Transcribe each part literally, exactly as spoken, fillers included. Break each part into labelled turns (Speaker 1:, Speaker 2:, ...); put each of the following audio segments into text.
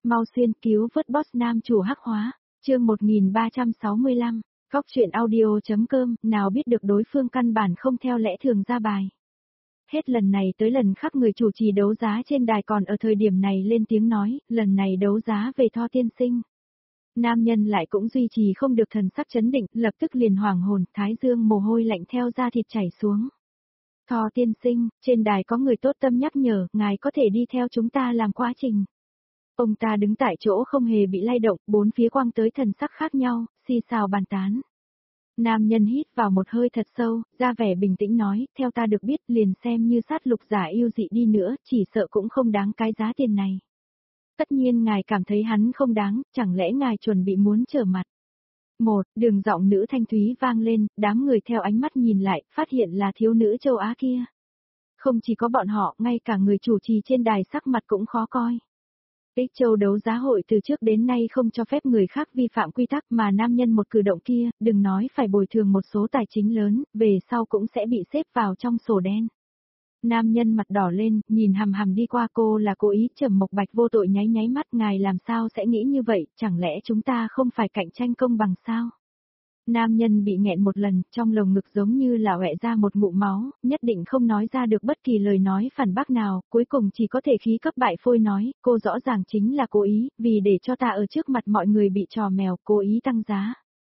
Speaker 1: Mau xuyên cứu vớt boss nam chủ hắc hóa, chương một nghìn ba trăm sáu mươi lăm, Cóc truyện audio.com, nào biết được đối phương căn bản không theo lẽ thường ra bài. Hết lần này tới lần khác người chủ trì đấu giá trên đài còn ở thời điểm này lên tiếng nói, lần này đấu giá về Tho tiên sinh. Nam nhân lại cũng duy trì không được thần sắc chấn định, lập tức liền hoảng hồn, thái dương mồ hôi lạnh theo da thịt chảy xuống. Tho tiên sinh, trên đài có người tốt tâm nhắc nhở, ngài có thể đi theo chúng ta làm quá trình. Ông ta đứng tại chỗ không hề bị lay động, bốn phía quang tới thần sắc khác nhau, xì xào bàn tán. Nam nhân hít vào một hơi thật sâu, ra vẻ bình tĩnh nói, theo ta được biết liền xem như sát lục giả yêu dị đi nữa, chỉ sợ cũng không đáng cái giá tiền này. Tất nhiên ngài cảm thấy hắn không đáng, chẳng lẽ ngài chuẩn bị muốn trở mặt. Một, đường giọng nữ thanh thúy vang lên, đám người theo ánh mắt nhìn lại, phát hiện là thiếu nữ châu Á kia. Không chỉ có bọn họ, ngay cả người chủ trì trên đài sắc mặt cũng khó coi. Ích Châu đấu giá hội từ trước đến nay không cho phép người khác vi phạm quy tắc mà nam nhân một cử động kia, đừng nói phải bồi thường một số tài chính lớn, về sau cũng sẽ bị xếp vào trong sổ đen. Nam nhân mặt đỏ lên, nhìn hằm hằm đi qua cô là cố ý. Trầm Mộc Bạch vô tội nháy nháy mắt, ngài làm sao sẽ nghĩ như vậy, chẳng lẽ chúng ta không phải cạnh tranh công bằng sao? Nam nhân bị nghẹn một lần, trong lồng ngực giống như là ọe ra một ngụm máu, nhất định không nói ra được bất kỳ lời nói phản bác nào, cuối cùng chỉ có thể khí cấp bại phôi nói, cô rõ ràng chính là cố ý, vì để cho ta ở trước mặt mọi người bị trò mèo, cố ý tăng giá.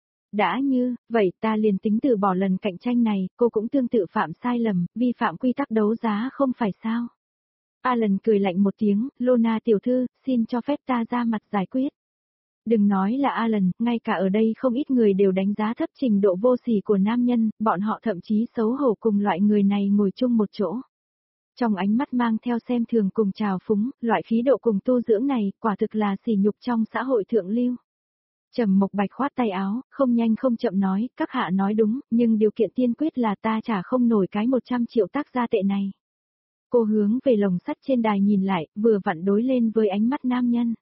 Speaker 1: Đã như, vậy ta liền tính từ bỏ lần cạnh tranh này, cô cũng tương tự phạm sai lầm, vi phạm quy tắc đấu giá không phải sao? Alan cười lạnh một tiếng, Lona tiểu thư, xin cho phép ta ra mặt giải quyết. Đừng nói là Alan, ngay cả ở đây không ít người đều đánh giá thấp trình độ vô sỉ của nam nhân, bọn họ thậm chí xấu hổ cùng loại người này ngồi chung một chỗ. Trong ánh mắt mang theo xem thường cùng trào phúng, loại khí độ cùng tu dưỡng này, quả thực là sỉ nhục trong xã hội thượng lưu. Trầm Mộc Bạch khoát tay áo, không nhanh không chậm nói, các hạ nói đúng, nhưng điều kiện tiên quyết là ta trả không nổi cái một trăm triệu tác gia tệ này. Cô hướng về lồng sắt trên đài nhìn lại, vừa vặn đối lên với ánh mắt nam nhân.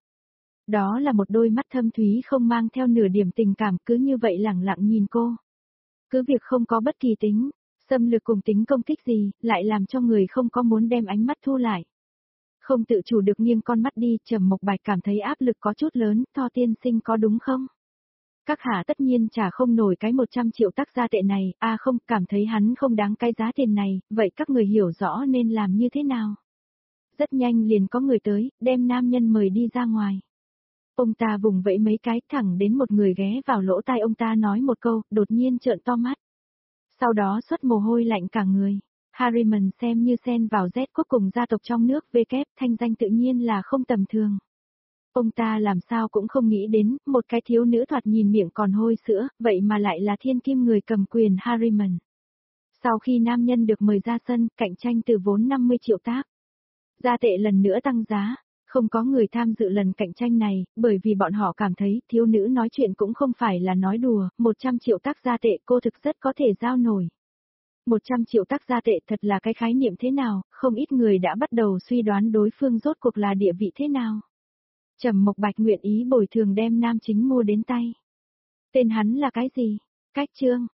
Speaker 1: Đó là một đôi mắt thâm thúy không mang theo nửa điểm tình cảm, cứ như vậy lẳng lặng nhìn cô. Cứ việc không có bất kỳ tính, xâm lược cùng tính công kích gì, lại làm cho người không có muốn đem ánh mắt thu lại. Không tự chủ được nghiêng con mắt đi, Trầm Mộc Bạch cảm thấy áp lực có chút lớn, Tho tiên sinh có đúng không? Các hạ tất nhiên trả không nổi cái một trăm triệu tác gia tệ này, a à không, cảm thấy hắn không đáng cái giá tiền này, vậy các người hiểu rõ nên làm như thế nào? Rất nhanh liền có người tới, đem nam nhân mời đi ra ngoài. Ông ta vùng vẫy mấy cái thẳng đến một người ghé vào lỗ tai ông ta nói một câu, đột nhiên trợn to mắt. Sau đó xuất mồ hôi lạnh cả người. Harriman xem như xen vào Z quốc cùng gia tộc trong nước W, thanh danh tự nhiên là không tầm thường. Ông ta làm sao cũng không nghĩ đến, một cái thiếu nữ thoạt nhìn miệng còn hôi sữa, vậy mà lại là thiên kim người cầm quyền Harriman. Sau khi nam nhân được mời ra sân, cạnh tranh từ vốn năm mươi triệu tác gia tệ lần nữa tăng giá. Không có người tham dự lần cạnh tranh này, bởi vì bọn họ cảm thấy thiếu nữ nói chuyện cũng không phải là nói đùa, một trăm triệu tác gia tệ cô thực rất có thể giao nổi. một trăm triệu tác gia tệ thật là cái khái niệm thế nào, không ít người đã bắt đầu suy đoán đối phương rốt cuộc là địa vị thế nào. Trầm Mộc Bạch nguyện ý bồi thường đem nam chính mua đến tay. Tên hắn là cái gì? Cách Trương,